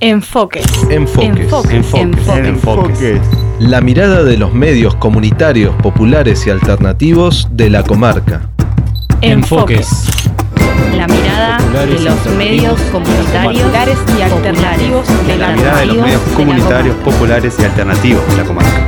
Enfoques. La mirada de los medios comunitarios, populares y alternativos de la comarca. Enfoques. La mirada de los medios comunitarios y alternativos de la mirada de los medios comunitarios, populares y alternativos de la comarca.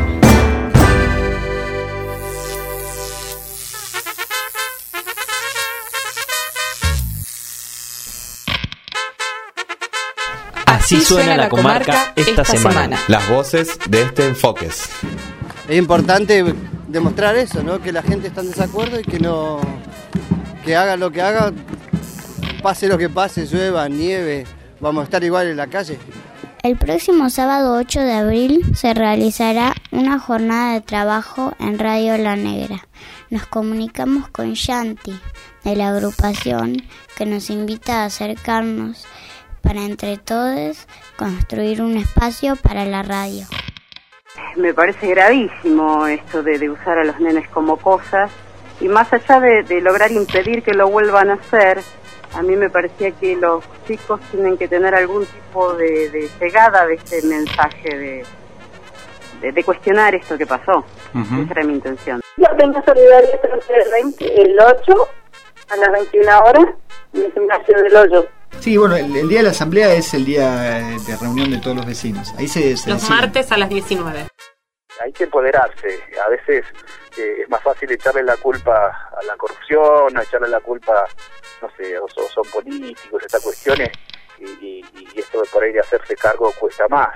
Así suena la comarca esta semana. Las voces de este Enfoques. Es importante demostrar eso, ¿no? Que la gente está en desacuerdo y que haga lo que haga, pase lo que pase, llueva, nieve, vamos a estar igual en la calle. El próximo sábado 8 de abril se realizará una jornada de trabajo en Radio La Negra. Nos comunicamos con Yanti de la agrupación que nos invita a acercarnos para entre todos construir un espacio para la radio. Me parece gravísimo esto de usar a los nenes como cosas, y más allá de lograr impedir que lo vuelvan a hacer, a mí me parecía que los chicos tienen que tener algún tipo de llegada de este mensaje, de cuestionar esto que pasó. Esa era mi intención. Yo tengo solidaridad el 8 a las 21 horas en el gimnasio del Hoyo. Sí, bueno, el día de la asamblea es el día de reunión de todos los vecinos. Ahí se los decide. martes a las 19. Hay que empoderarse. A veces es más fácil echarle la culpa a la corrupción, echarle la culpa, no sé, o son políticos, estas cuestiones, y esto de por ahí de hacerse cargo cuesta más.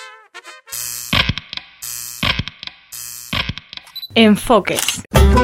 Enfoques.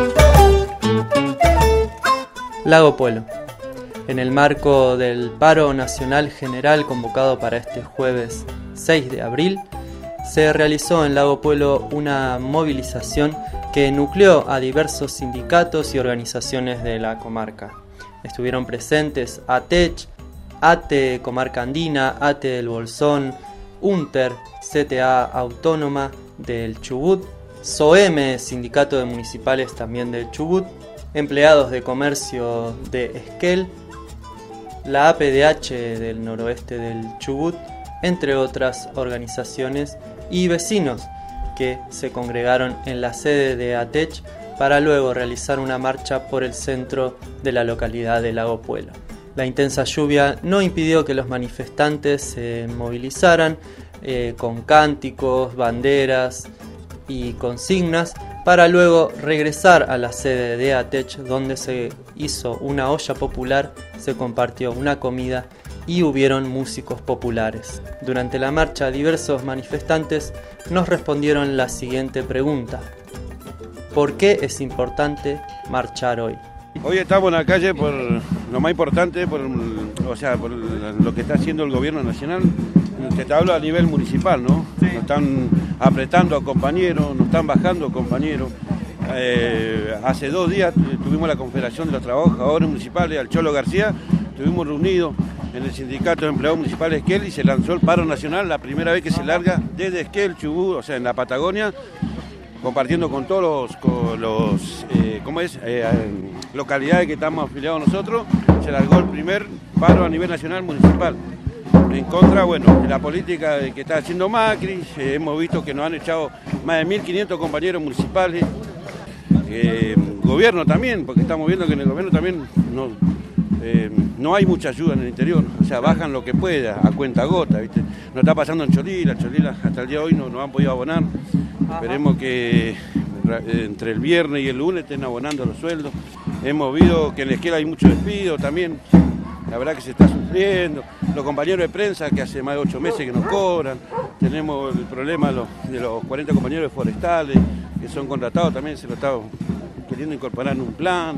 Lago Puelo. En el marco del paro nacional general convocado para este jueves 6 de abril, se realizó en Lago Puelo una movilización que nucleó a diversos sindicatos y organizaciones de la comarca. Estuvieron presentes ATECH, ATE Comarca Andina, ATE del Bolsón, UNTER, CTA Autónoma del Chubut, SOEME, Sindicato de Municipales también del Chubut, empleados de comercio de Esquel, la APDH del noroeste del Chubut, entre otras organizaciones y vecinos que se congregaron en la sede de ATECH para luego realizar una marcha por el centro de la localidad de Lago Puelo. La intensa lluvia no impidió que los manifestantes se movilizaran con cánticos, banderas y consignas para luego regresar a la sede de ATECH, donde se hizo una olla popular, se compartió una comida y hubieron músicos populares. Durante la marcha, diversos manifestantes nos respondieron la siguiente pregunta: ¿por qué es importante marchar hoy? Hoy estamos en la calle por lo más importante, por lo que está haciendo el gobierno nacional. Te hablo a nivel municipal, ¿no? Sí. Nos están apretando a compañeros, nos están bajando a compañeros. Hace 2 días tuvimos la Confederación de los Trabajadores Municipales, al Cholo García, estuvimos reunidos en el Sindicato de Empleados Municipales de Esquel y se lanzó el paro nacional, la primera vez que se larga desde Esquel, Chubut, o sea, en la Patagonia, compartiendo con todos los localidades que estamos afiliados nosotros. Se largó el primer paro a nivel nacional municipal. En contra, de la política que está haciendo Macri. Hemos visto que nos han echado más de 1.500 compañeros municipales. Gobierno también, porque estamos viendo que en el gobierno también no hay mucha ayuda en el interior. O sea, bajan lo que pueda, a cuentagota, ¿viste? Nos está pasando en Cholila hasta el día de hoy no han podido abonar. Esperemos que entre el viernes y el lunes estén abonando los sueldos. Hemos visto que en la esquina hay mucho despido también. La verdad que se está sufriendo. Los compañeros de prensa que hace más de 8 meses que nos cobran. Tenemos el problema de los 40 compañeros de forestales que son contratados, también se lo está queriendo incorporar en un plan.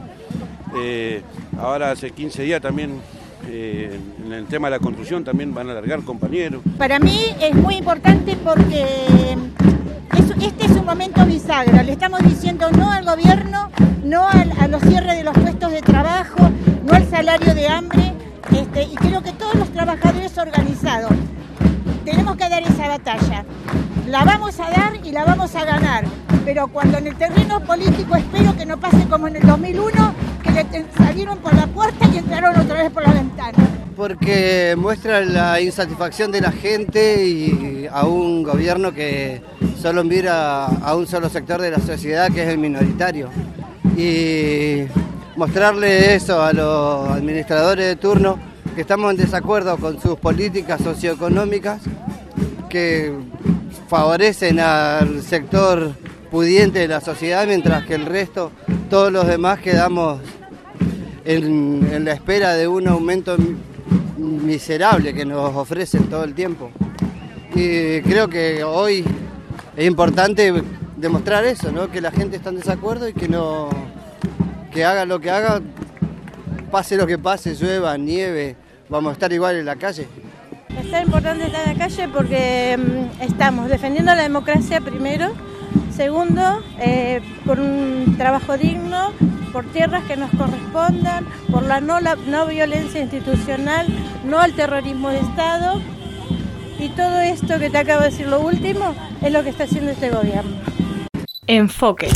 Ahora hace 15 días también en el tema de la construcción también van a largar compañeros. Para mí es muy importante porque este es un momento bisagra. Le estamos diciendo no al gobierno, no a los cierres de los puestos de trabajo, no al salario de hambre. Y creo que todos los trabajadores organizados tenemos que dar esa batalla. La vamos a dar y la vamos a ganar, pero cuando en el terreno político espero que no pase como en el 2001, que le salieron por la puerta y entraron otra vez por la ventana. Porque muestra la insatisfacción de la gente y a un gobierno que solo mira a un solo sector de la sociedad, que es el minoritario. Y mostrarle eso a los administradores de turno, que estamos en desacuerdo con sus políticas socioeconómicas que favorecen al sector pudiente de la sociedad, mientras que el resto, todos los demás, quedamos en la espera de un aumento miserable que nos ofrecen todo el tiempo. Y creo que hoy es importante demostrar eso, ¿no? Que la gente está en desacuerdo y que haga lo que haga, pase lo que pase, llueva, nieve, vamos a estar igual en la calle. Es importante estar en la calle porque estamos defendiendo la democracia primero, segundo, por un trabajo digno, por tierras que nos correspondan, por la no violencia institucional, no al terrorismo de Estado, y todo esto que te acabo de decir, lo último, es lo que está haciendo este gobierno. Enfoques.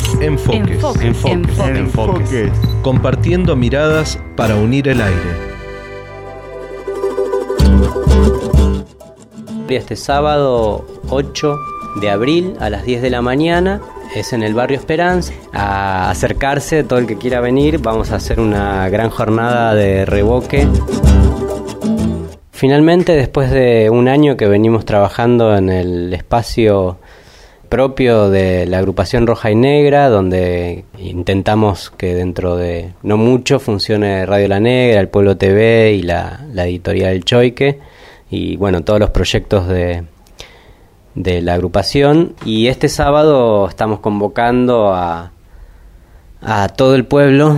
Compartiendo miradas para unir el aire. Este sábado 8 de abril a las 10 de la mañana es en el barrio Esperanza. A acercarse todo el que quiera venir. Vamos a hacer una gran jornada de revoque. Finalmente, después de un año que venimos trabajando en el espacio propio de la agrupación Roja y Negra, donde intentamos que dentro de no mucho funcione Radio La Negra, el Pueblo TV y la editorial El Choique, y bueno, todos los proyectos de la agrupación. Y este sábado estamos convocando a todo el pueblo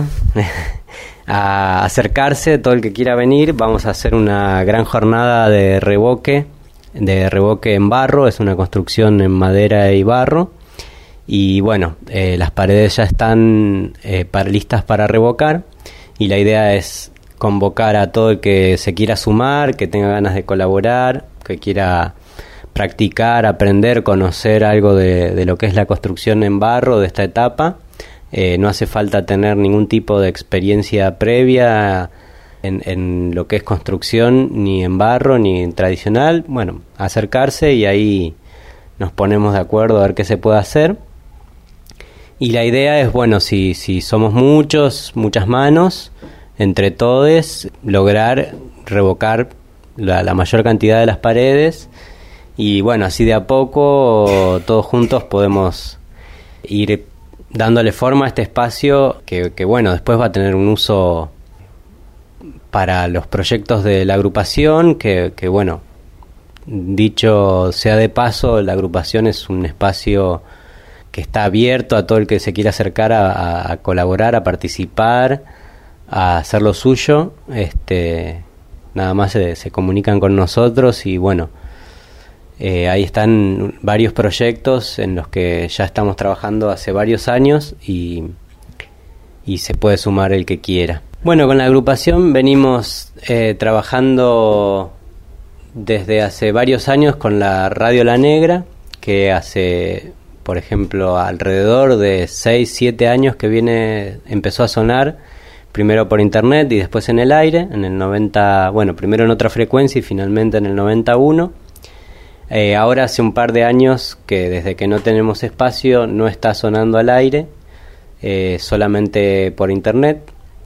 a acercarse, todo el que quiera venir. Vamos a hacer una gran jornada de revoque en barro. Es una construcción en madera y barro, y bueno, las paredes ya están listas para revocar, y la idea es convocar a todo el que se quiera sumar, que tenga ganas de colaborar, que quiera practicar, aprender, conocer algo de lo que es la construcción en barro de esta etapa. No hace falta tener ningún tipo de experiencia previa en lo que es construcción, ni en barro, ni en tradicional. Bueno, acercarse y ahí nos ponemos de acuerdo a ver qué se puede hacer. Y la idea es, bueno, si somos muchas manos, entre todos, lograr revocar la mayor cantidad de las paredes. Y bueno, así de a poco, todos juntos podemos ir dándole forma a este espacio que bueno, después va a tener un uso para los proyectos de la agrupación, que bueno, dicho sea de paso, la agrupación es un espacio que está abierto a todo el que se quiera acercar a colaborar, a participar, a hacer lo suyo. Nada más se comunican con nosotros y bueno, ahí están varios proyectos en los que ya estamos trabajando hace varios años y se puede sumar el que quiera. Bueno, con la agrupación venimos trabajando desde hace varios años con la Radio La Negra, que hace, por ejemplo, alrededor de 6-7 años que empezó a sonar, primero por internet y después en el aire, en el 90, bueno, primero en otra frecuencia y finalmente en el 91. Ahora hace un par de años que desde que no tenemos espacio no está sonando al aire, solamente por internet,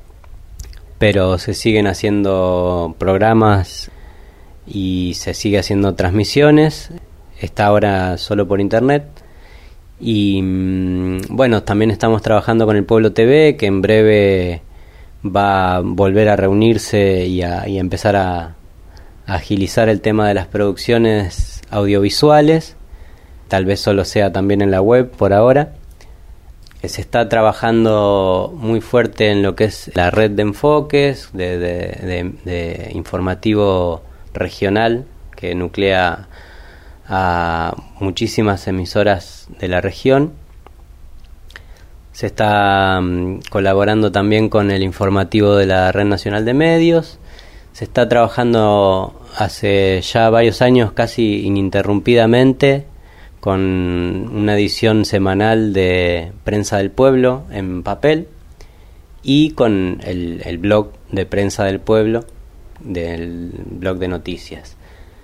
pero se siguen haciendo programas y se sigue haciendo transmisiones. Está ahora solo por internet. Y bueno, también estamos trabajando con el Pueblo TV, que en breve va a volver a reunirse y a empezar a agilizar el tema de las producciones audiovisuales. Tal vez solo sea también en la web por ahora. Se está trabajando muy fuerte en lo que es la red de enfoques de informativo regional, que nuclea a muchísimas emisoras de la región. Se está colaborando también con el informativo de la Red Nacional de Medios. Se está trabajando hace ya varios años casi ininterrumpidamente con una edición semanal de Prensa del Pueblo en papel y con el blog de Prensa del Pueblo, del blog de noticias.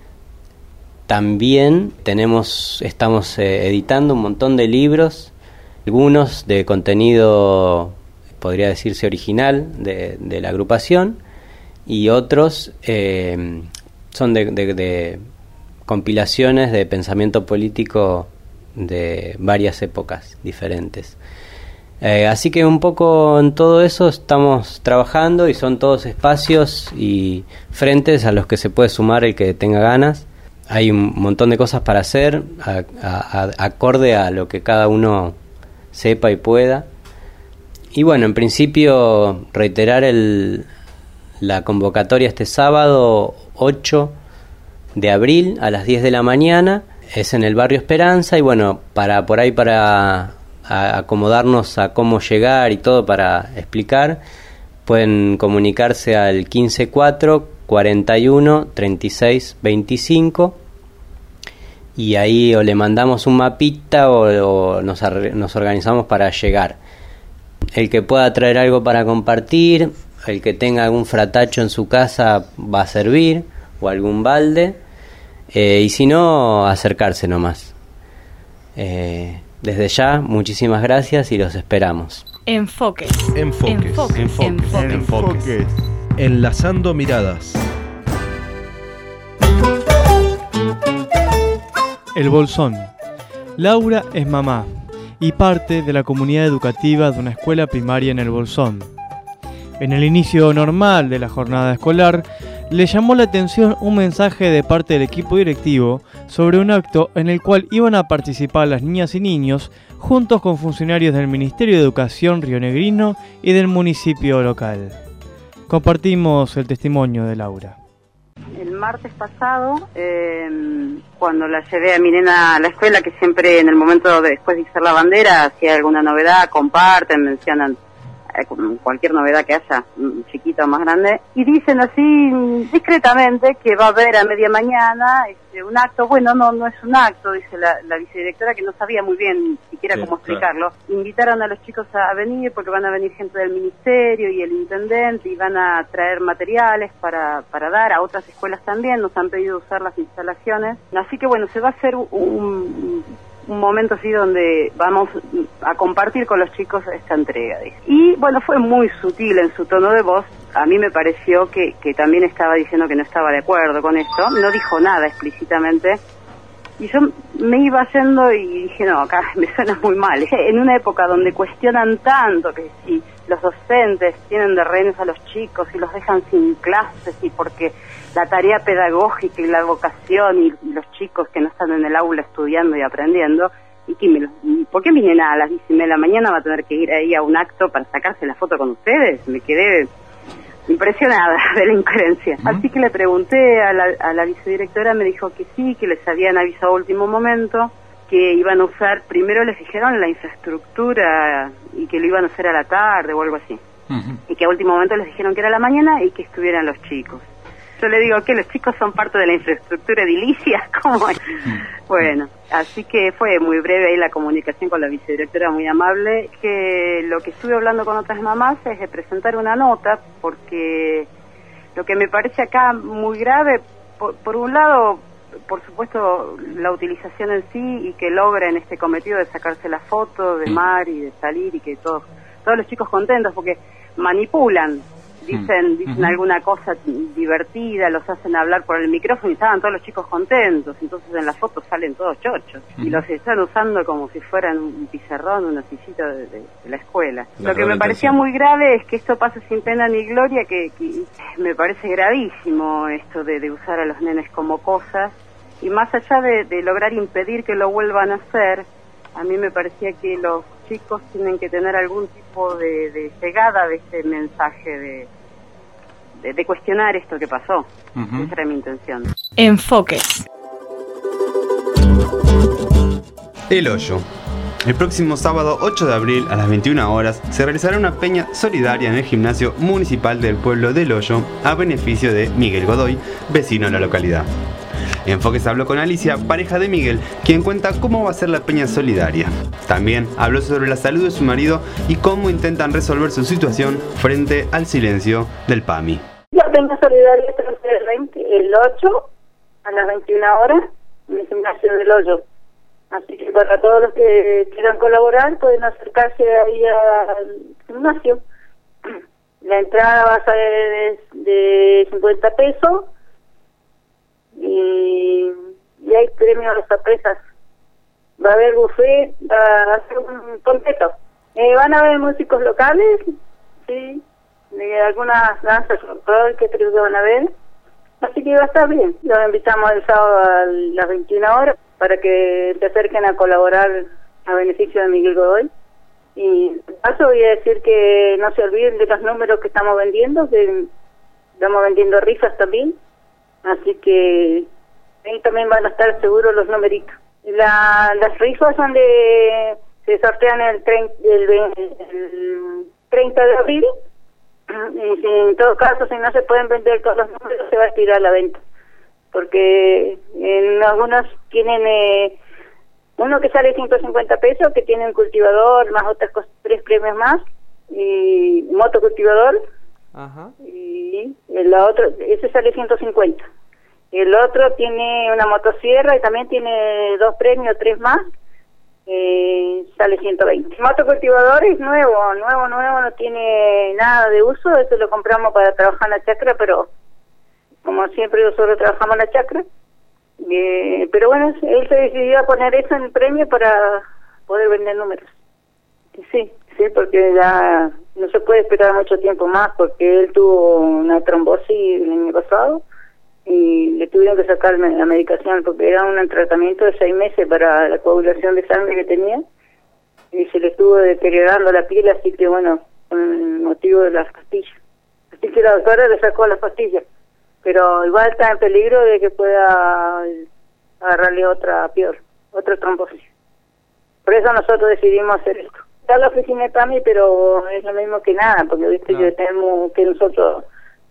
También estamos editando un montón de libros, algunos de contenido, podría decirse, original de la agrupación, y otros son de compilaciones de pensamiento político de varias épocas diferentes. Así que un poco en todo eso estamos trabajando, y son todos espacios y frentes a los que se puede sumar el que tenga ganas. Hay un montón de cosas para hacer, acorde a lo que cada uno sepa y pueda. Y bueno, en principio reiterar la convocatoria este sábado 8 de abril a las 10 de la mañana. Es en el barrio Esperanza, y bueno, para acomodarnos a cómo llegar y todo, para explicar, pueden comunicarse al 154 41 36 25, y ahí o le mandamos un mapita o nos organizamos para llegar. El que pueda traer algo para compartir, el que tenga algún fratacho en su casa va a servir, o algún balde, y si no, acercarse nomás. Desde ya, muchísimas gracias y los esperamos. Enfoques. Enlazando miradas. El Bolsón. Laura es mamá y parte de la comunidad educativa de una escuela primaria en El Bolsón. En el inicio normal de la jornada escolar, le llamó la atención un mensaje de parte del equipo directivo sobre un acto en el cual iban a participar las niñas y niños juntos con funcionarios del Ministerio de Educación rionegrino y del municipio local. Compartimos el testimonio de Laura. El martes pasado, cuando la llevé a mi nena a la escuela, que siempre en el momento después de izar la bandera, si hay alguna novedad, comparten, mencionan cualquier novedad que haya, chiquita o más grande, y dicen así discretamente que va a haber a media mañana un acto. Bueno, no es un acto, dice la vicedirectora, que no sabía muy bien siquiera cómo explicarlo. Claro. Invitaron a los chicos a venir porque van a venir gente del ministerio y el intendente, y van a traer materiales para dar a otras escuelas también. Nos han pedido usar las instalaciones, así que bueno, se va a hacer un momento así donde vamos a compartir con los chicos esta entrega. Y bueno, fue muy sutil en su tono de voz. A mí me pareció que también estaba diciendo que no estaba de acuerdo con esto. No dijo nada explícitamente. Y yo me iba yendo y dije, no, acá me suena muy mal. En una época donde cuestionan tanto que si los docentes tienen de rehenes a los chicos y los dejan sin clases, y porque la tarea pedagógica y la vocación y los chicos que no están en el aula estudiando y aprendiendo, y ¿por qué mi nena a las 10:30 de la mañana va a tener que ir ahí a un acto para sacarse la foto con ustedes? Me quedé impresionada de la incoherencia. Así que le pregunté a la vicedirectora, me dijo que sí, que les habían avisado a último momento, que iban a usar, primero les dijeron la infraestructura y que lo iban a hacer a la tarde o algo así, y que a último momento les dijeron que era a la mañana y que estuvieran los chicos. Yo le digo que los chicos son parte de la infraestructura edilicia, ¿cómo es? Bueno, así que fue muy breve ahí la comunicación con la vicedirectora, muy amable. Que lo que estuve hablando con otras mamás es de presentar una nota, porque lo que me parece acá muy grave, por un lado, por supuesto, la utilización en sí, y que logren este cometido de sacarse la foto de mar y de salir, y que todos los chicos contentos, porque manipulan. Dicen alguna cosa divertida, los hacen hablar por el micrófono y estaban todos los chicos contentos. Entonces en las fotos salen todos chochos y los están usando como si fueran un pizarrón, una sillita de la escuela. Lo que me parecía muy grave es que esto pase sin pena ni gloria, que me parece gravísimo esto de usar a los nenes como cosas, y más allá de lograr impedir que lo vuelvan a hacer, a mí me parecía que los chicos tienen que tener algún tipo de llegada de este mensaje, de cuestionar esto que pasó. Esa era mi intención. Enfoques. El Hoyo. El próximo sábado 8 de abril a las 21 horas se realizará una peña solidaria en el gimnasio municipal del pueblo del Hoyo a beneficio de Miguel Godoy, vecino de la localidad. Enfoques habló con Alicia, pareja de Miguel, quien cuenta cómo va a ser la peña solidaria. También habló sobre la salud de su marido y cómo intentan resolver su situación frente al silencio del PAMI. La Peña Solidaria el 8 a las 21 horas en el gimnasio del Hoyo. Así que para todos los que quieran colaborar pueden acercarse ahí al gimnasio. La entrada va a ser de 50 pesos y hay premios a las sorpresas. Va a haber buffet, va a ser un completo. Van a haber músicos locales, sí, de algunas danzas folclóricas que creo que van a ver. Así que va a estar bien. Los invitamos el sábado a las 21 horas para que se acerquen a colaborar a beneficio de Miguel Godoy. Y de paso voy a decir que no se olviden de los números que estamos vendiendo, que estamos vendiendo rifas también, así que ahí también van a estar seguros los numeritos. Las rifas son se sortean el 30 de abril, y si en todo caso si no se pueden vender todos los números se va a tirar a la venta, porque en algunos tienen uno que sale 150 pesos, que tiene un cultivador, más otras cosas, 3 premios más, y motocultivador. Ajá. Y el otro, ese sale 150. El otro tiene una motosierra y también tiene 2 premios, 3 más, sale 120. El motocultivador es nuevo, no tiene nada de uso, eso lo compramos para trabajar en la chacra, pero como siempre nosotros trabajamos en la chacra. Pero bueno, él se decidió a poner eso en el premio para poder vender números. Sí, porque ya no se puede esperar mucho tiempo más, porque él tuvo una trombosis el año pasado y le tuvieron que sacar la medicación, porque era un tratamiento de 6 meses para la coagulación de sangre que tenía, y se le estuvo deteriorando la piel, así que bueno, con el motivo de las pastillas. Así que la doctora le sacó las pastillas, pero igual está en peligro de que pueda agarrarle otra trombosis. Por eso nosotros decidimos hacer esto. Está la oficina de PAMI, pero es lo mismo que nada, porque viste que tenemos que nosotros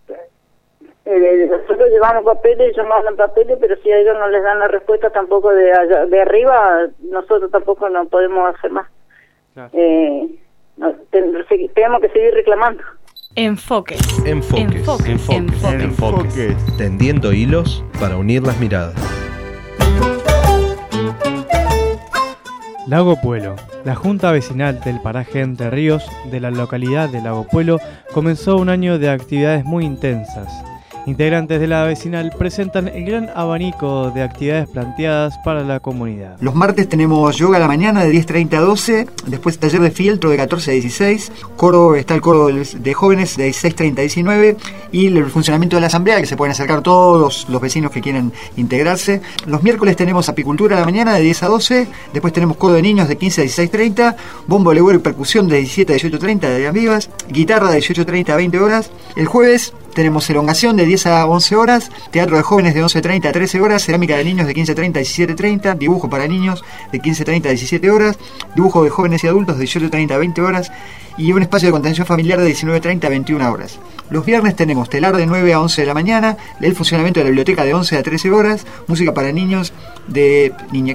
llevamos papeles, ellos mandan papeles, pero si a ellos no les dan la respuesta tampoco de arriba, nosotros tampoco no podemos hacer más. Claro. Tenemos que seguir reclamando. Enfoques. Tendiendo hilos para unir las miradas. Lago Puelo. La Junta Vecinal del paraje Entre Ríos de la localidad de Lago Puelo comenzó un año de actividades muy intensas. Integrantes de la vecinal presentan el gran abanico de actividades planteadas para la comunidad. Los martes tenemos yoga a la mañana de 10:30 a 12, después taller de fieltro de 14 a 16, está el coro de jóvenes de 16:30 a 19 y el funcionamiento de la asamblea, que se pueden acercar todos los vecinos que quieren integrarse. Los miércoles tenemos apicultura a la mañana de 10 a 12, después tenemos coro de niños de 15 a 16:30, bombo, legüero y percusión de 17 a 18:30 de Días Vivas, guitarra de 18:30 a 20 horas. El jueves tenemos elongación de 10 a 11 horas, teatro de jóvenes de 11:30 a 13 horas, cerámica de niños de 15:30 a 17:30, dibujo para niños de 15:30 a 17 horas, dibujo de jóvenes y adultos de 18:30 a 20 horas y un espacio de contención familiar de 19:30 a 21 horas. Los viernes tenemos telar de 9 a 11 de la mañana, el funcionamiento de la biblioteca de 11 a 13 horas, música para niños de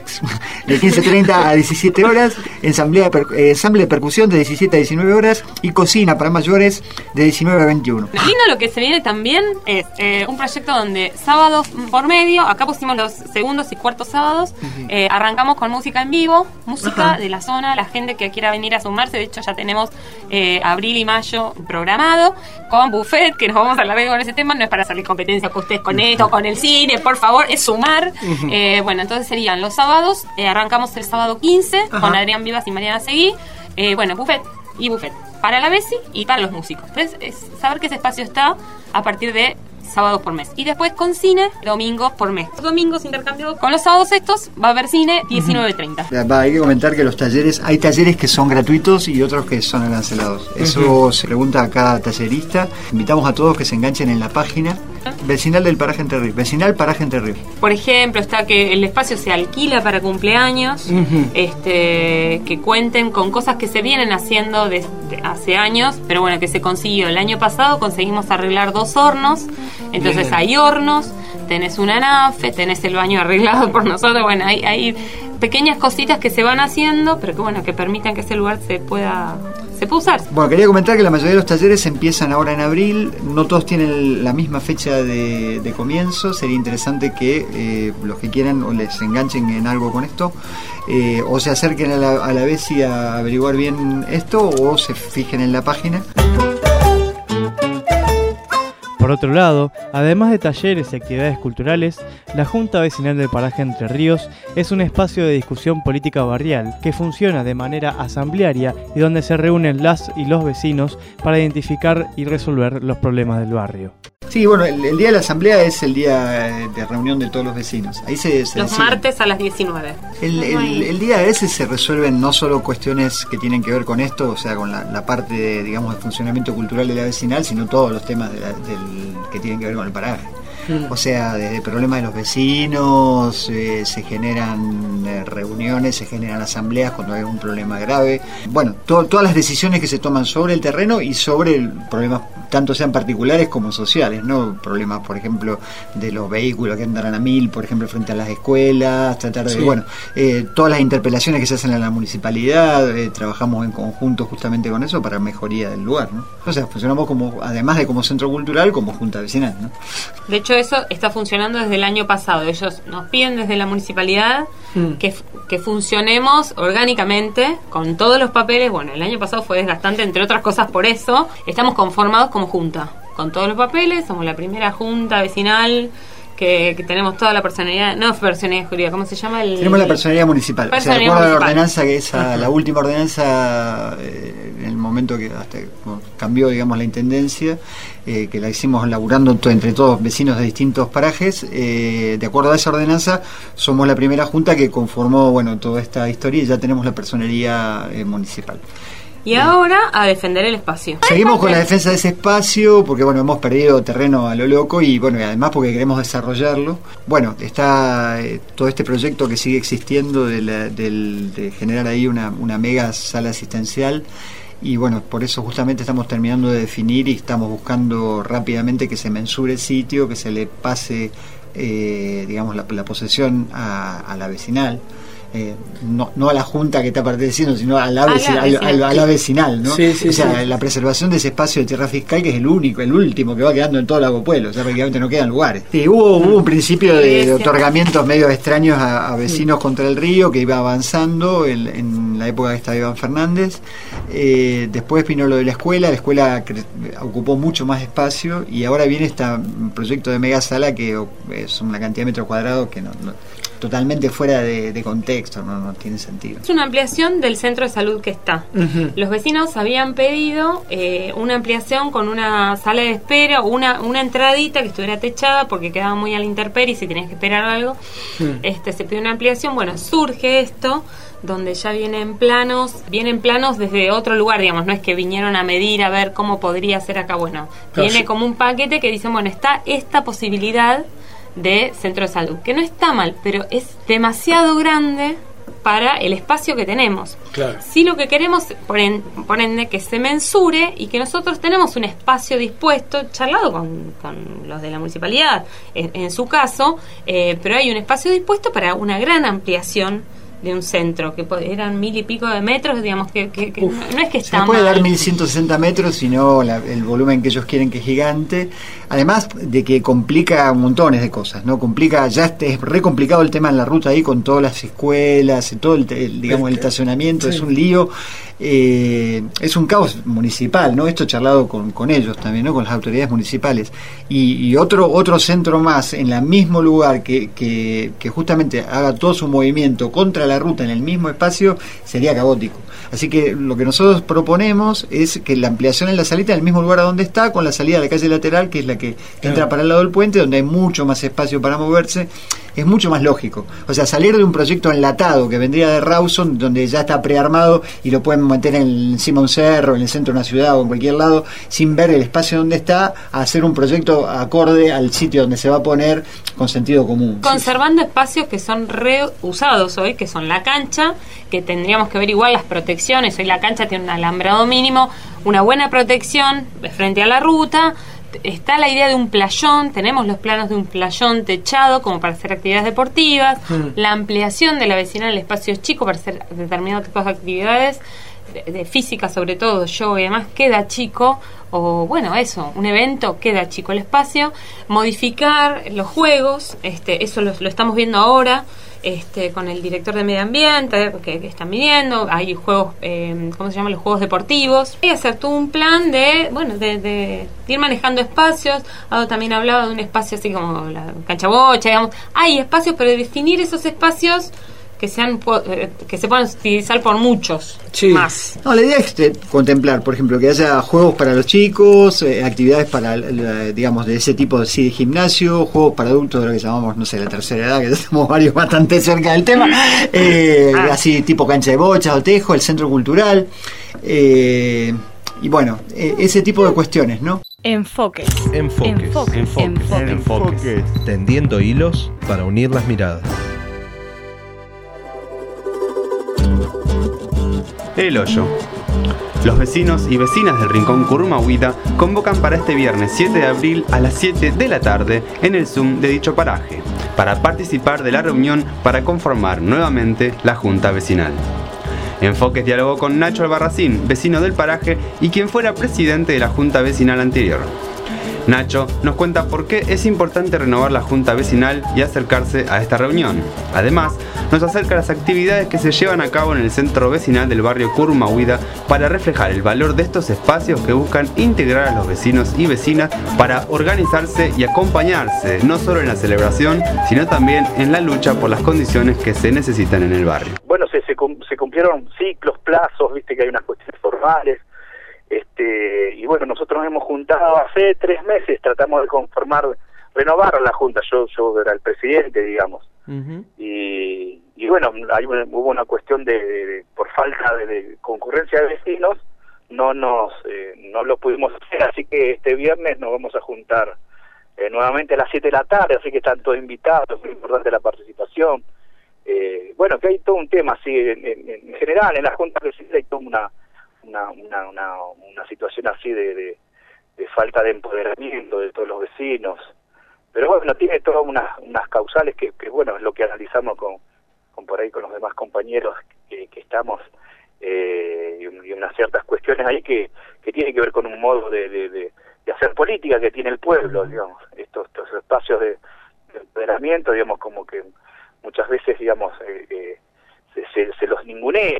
15:30 a 17 horas, ensamble de percusión de 17 a 19 horas y cocina para mayores de 19 a 21. Lindo lo que se viene también es un proyecto donde sábados por medio, acá pusimos los segundos y cuartos sábados, arrancamos con música en vivo, música de la zona, la gente que quiera venir a sumarse, de hecho ya tenemos abril y mayo programado, con buffet, que nos vamos a alargar con ese tema, no es para hacerle competencia con ustedes con esto, con el cine, por favor, es sumar. Bueno, entonces serían los sábados, arrancamos el sábado 15 con Adrián Vivas y Mariana Seguí, bueno, buffet y buffet para la Besi y para los músicos. Entonces es saber que ese espacio está a partir de sábados por mes. Y después con cine, domingos por mes. Domingos intercambiados con los sábados estos, va a haber cine 19:30. Hay que comentar que los talleres, hay talleres que son gratuitos y otros que son cancelados. Eso se pregunta a cada tallerista. Invitamos a todos que se enganchen en la página vecinal del paraje Entre Ríos. Vecinal Paraje Entre Ríos. Por ejemplo, está que el espacio se alquila para cumpleaños, que cuenten con cosas que se vienen haciendo desde hace años, pero bueno, que se consiguió. El año pasado conseguimos arreglar 2 hornos. Entonces hay hornos, tenés una nafe, tenés el baño arreglado por nosotros, bueno, hay pequeñas cositas que se van haciendo, pero que bueno, que permitan que ese lugar se pueda se puede usar. Bueno, quería comentar que la mayoría de los talleres empiezan ahora en abril, no todos tienen la misma fecha de comienzo. Sería interesante que los que quieran o les enganchen en algo con esto, o se acerquen a la BESI a averiguar bien esto, o se fijen en la página. Por otro lado, además de talleres y actividades culturales, la Junta Vecinal del Paraje Entre Ríos es un espacio de discusión política barrial que funciona de manera asamblearia y donde se reúnen las y los vecinos para identificar y resolver los problemas del barrio. Sí, bueno, el día de la asamblea es el día de reunión de todos los vecinos. Ahí se los decide. martes a las 19. El día ese se resuelven no solo cuestiones que tienen que ver con esto, o sea, con la parte de, digamos, de funcionamiento cultural de la vecinal, sino todos los temas que tienen que ver con el paraje. O sea, desde problemas de los vecinos, se generan reuniones, se generan asambleas cuando hay un problema grave. Bueno, todas las decisiones que se toman sobre el terreno y sobre problemas, tanto sean particulares como sociales, ¿no? Problemas, por ejemplo, de los vehículos que andan a 1000, por ejemplo, frente a las escuelas, tratar de, bueno, todas las interpelaciones que se hacen en la municipalidad, trabajamos en conjunto justamente con eso para mejoría del lugar, ¿no? O sea, funcionamos como, además de como centro cultural, como junta vecinal, ¿no? De hecho, eso está funcionando desde el año pasado. Ellos nos piden desde la municipalidad que funcionemos orgánicamente con todos los papeles. Bueno, el año pasado fue desgastante, entre otras cosas por eso. Estamos conformados como junta, con todos los papeles. Somos la primera junta vecinal que tenemos toda la personalidad, no personalidad jurídica, ¿cómo se llama? Tenemos la personalidad municipal. Personalidad o sea, de acuerdo municipal. a la ordenanza, que es la última ordenanza, en el momento que hasta cambió, digamos, la intendencia, que la hicimos laburando entre todos vecinos de distintos parajes, de acuerdo a esa ordenanza, somos la primera junta que conformó, bueno, toda esta historia y ya tenemos la personería municipal. Y ahora a defender el espacio. Seguimos con la defensa de ese espacio porque, bueno, hemos perdido terreno a lo loco y, bueno, y además porque queremos desarrollarlo. Bueno, está todo este proyecto que sigue existiendo de generar ahí una mega sala asistencial. Y bueno, por eso justamente estamos terminando de definir y estamos buscando rápidamente que se mensure el sitio, que se le pase, digamos, la posesión a la vecinal. No a la junta que está perteneciendo, sino a la vecinal, ¿no? Sí, sí, o sea, sí. La preservación de ese espacio de tierra fiscal, que es el último que va quedando en todo Lago Pueblo, o sea, prácticamente no quedan lugares. Sí, hubo un principio de otorgamientos medio extraños a vecinos contra el río, que iba avanzando en la época que estaba Iván Fernández. Después vino lo de la escuela ocupó mucho más espacio y ahora viene este proyecto de mega sala que es una cantidad de metros cuadrados que no totalmente fuera de contexto, no tiene sentido. Es una ampliación del centro de salud que está. Los vecinos habían pedido una ampliación con una sala de espera o una entradita que estuviera techada porque quedaba muy a la intemperie y si tenías que esperar algo. Se pidió una ampliación. Bueno, surge esto donde ya vienen planos desde otro lugar, digamos, no es que vinieron a medir a ver cómo podría ser acá. Bueno, viene como un paquete que dicen, bueno, está esta posibilidad de centro de salud, que no está mal, pero es demasiado grande para el espacio que tenemos. Claro. Sí, lo que queremos, por ende, que se mensure y que nosotros tenemos un espacio dispuesto, charlado con los de la municipalidad, en su caso, pero hay un espacio dispuesto para una gran ampliación de un centro, que eran 1000 y pico de metros, digamos, que no es que está se puede mal. dar 1160 metros, sino el volumen que ellos quieren, que es gigante, además de que complica montones de cosas, ¿no? Complica, es re complicado el tema en la ruta ahí, con todas las escuelas, todo el estacionamiento, sí. Es un lío, es un caos municipal, ¿no? Esto charlado con ellos también, ¿no? Con las autoridades municipales, y otro centro más en el mismo lugar que justamente haga todo su movimiento contra la ruta en el mismo espacio, sería caótico. Así que lo que nosotros proponemos es que la ampliación en la salita en el mismo lugar a donde está, con la salida a la calle lateral, que es la que entra para el lado del puente, donde hay mucho más espacio para moverse, es mucho más lógico. O sea, salir de un proyecto enlatado que vendría de Rawson, donde ya está prearmado y lo pueden meter encima de un cerro, en el centro de una ciudad o en cualquier lado, sin ver el espacio donde está, a hacer un proyecto acorde al sitio donde se va a poner, con sentido común. Conservando espacios que son reusados hoy, que son la cancha, que tendríamos que ver igual las protecciones. Hoy la cancha tiene un alambrado mínimo, una buena protección frente a la ruta. Está la idea de un playón, tenemos los planos de un playón techado como para hacer actividades deportivas, la ampliación de la vecinal, el espacio es chico para hacer determinados tipos de actividades. de física sobre todo, yoga y demás, queda chico, o bueno, eso, un evento, queda chico el espacio, modificar los juegos, eso lo estamos viendo ahora, con el director de medio ambiente que están viniendo, hay juegos, ¿cómo se llaman? Los juegos deportivos, y hacer todo un plan de ir manejando espacios. También hablaba de un espacio así como la cancha bocha, digamos, hay espacios, pero definir esos espacios que se puedan utilizar por muchos más. No, la idea es contemplar, por ejemplo, que haya juegos para los chicos, actividades para, digamos, de ese tipo de gimnasio, juegos para adultos de lo que llamamos, no sé, la tercera edad, que ya estamos varios bastante cerca del tema, así tipo cancha de bochas o tejo, el centro cultural, y bueno, ese tipo de cuestiones, ¿no? Enfoques. Tendiendo hilos para unir las miradas. El Hoyo. Los vecinos y vecinas del Rincón Currumahuita convocan para este viernes 7 de abril a las 7 de la tarde en el Zoom de dicho paraje, para participar de la reunión para conformar nuevamente la Junta Vecinal. Enfoques dialogó con Nacho Albarracín, vecino del paraje y quien fuera presidente de la Junta Vecinal anterior. Nacho nos cuenta por qué es importante renovar la Junta Vecinal y acercarse a esta reunión. Además, nos acerca a las actividades que se llevan a cabo en el centro vecinal del barrio Currumahuita para reflejar el valor de estos espacios que buscan integrar a los vecinos y vecinas para organizarse y acompañarse, no solo en la celebración, sino también en la lucha por las condiciones que se necesitan en el barrio. Bueno, se cumplieron ciclos, plazos, viste que hay unas cuestiones formales. Y bueno, nosotros nos hemos juntado hace 3 meses, tratamos de renovar la Junta, yo era el presidente, digamos, y bueno, hubo una cuestión por falta de concurrencia de vecinos, no lo pudimos hacer, así que este viernes nos vamos a juntar nuevamente a las 7 de la tarde, así que están todos invitados, es muy importante la participación. Bueno, que hay todo un tema así, en general, en la Junta Vecinal hay toda una situación así de falta de empoderamiento de todos los vecinos, pero bueno, tiene todas unas causales que bueno, es lo que analizamos con por ahí con los demás compañeros que estamos, y unas ciertas cuestiones ahí que tienen que ver con un modo de hacer política que tiene el pueblo, digamos, estos espacios de empoderamiento, digamos, como que muchas veces, digamos, se los ningunea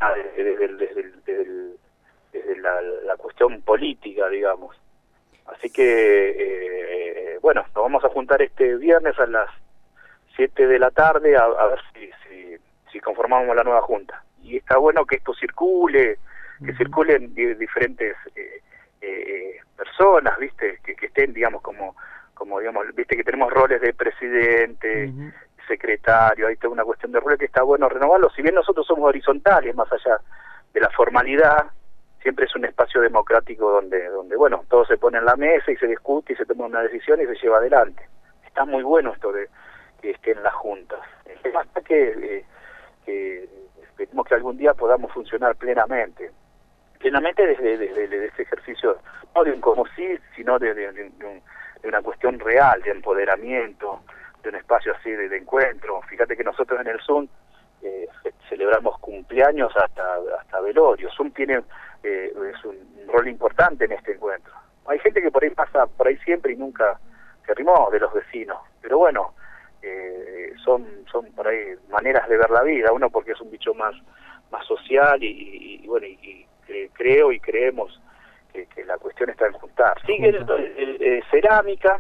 desde la cuestión política, digamos. Así que, bueno, nos vamos a juntar este viernes a las 7 de la tarde a ver si conformamos la nueva Junta. Y está bueno que esto circule, que circulen diferentes personas, ¿viste? Que estén, digamos, como digamos, ¿viste? Que tenemos roles de presidente, secretario, hay toda una cuestión de roles que está bueno renovarlo. Si bien nosotros somos horizontales, más allá de la formalidad, siempre es un espacio democrático donde bueno, todo se pone en la mesa y se discute y se toma una decisión y se lleva adelante. Está muy bueno esto de que estén las juntas. El tema está que esperemos que algún día podamos funcionar plenamente desde ese ejercicio, no de un como sí, sino de una cuestión real, de empoderamiento, de un espacio así de encuentro. Fíjate que nosotros en el Zoom celebramos cumpleaños hasta velorios. Zoom tiene es un rol importante en este encuentro. Hay gente que por ahí pasa por ahí siempre y nunca se arrimó de los vecinos, pero bueno, son por ahí maneras de ver la vida, uno porque es un bicho más social y bueno, y creo y creemos que la cuestión está en juntar. Sigue cerámica,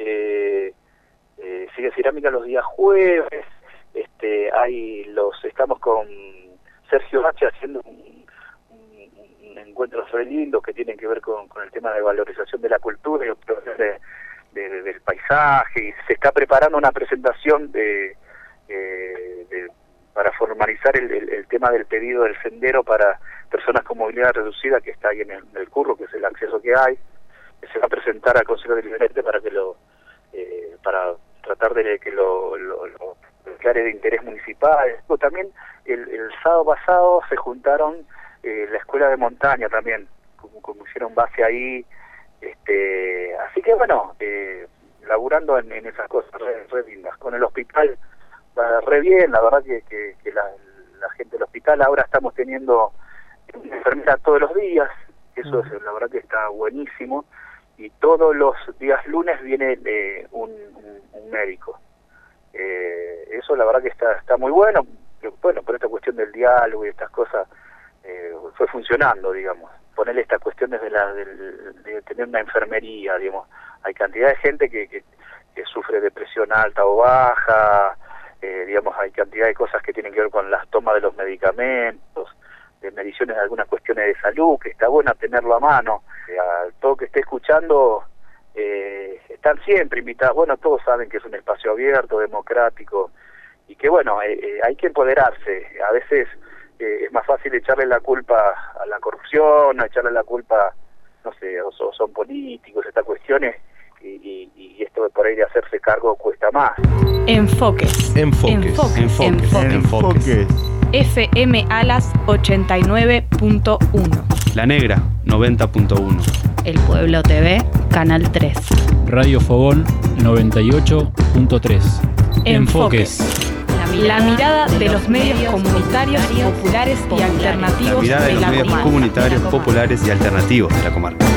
sigue cerámica los días jueves, estamos con Sergio H haciendo un encuentros re lindos que tienen que ver con el tema de valorización de la cultura y del paisaje, y se está preparando una presentación para formalizar el tema del pedido del sendero para personas con movilidad reducida que está ahí en el Curro, que es el acceso que hay, que se va a presentar al Consejo Deliberante para para tratar de que lo declare de interés municipal. También el sábado pasado se juntaron la escuela de montaña también, como hicieron base ahí, así que bueno, laburando en esas cosas re lindas. Con el hospital va re bien, la verdad que la gente del hospital, ahora estamos teniendo una enfermera todos los días, eso es, la verdad que está buenísimo, y todos los días lunes viene un médico. Eso la verdad que está muy bueno, bueno, por esta cuestión del diálogo y estas cosas fue funcionando, digamos. Ponerle esta cuestión desde de tener una enfermería, digamos. Hay cantidad de gente que sufre depresión alta o baja, digamos, hay cantidad de cosas que tienen que ver con las tomas de los medicamentos, de mediciones de algunas cuestiones de salud, que está bueno tenerlo a mano. A todo que esté escuchando, están siempre invitados. Bueno, todos saben que es un espacio abierto, democrático, y que bueno, hay que empoderarse. A veces es más fácil echarle la culpa a la corrupción, o echarle la culpa, no sé, o son políticos, estas cuestiones, y esto de por ahí de hacerse cargo cuesta más. Enfoques. FM Alas 89.1. La Negra 90.1. El Pueblo TV, Canal 3. Radio Fogón 98.3. Enfoques. La mirada de los medios comunitarios, populares y alternativos de la comarca.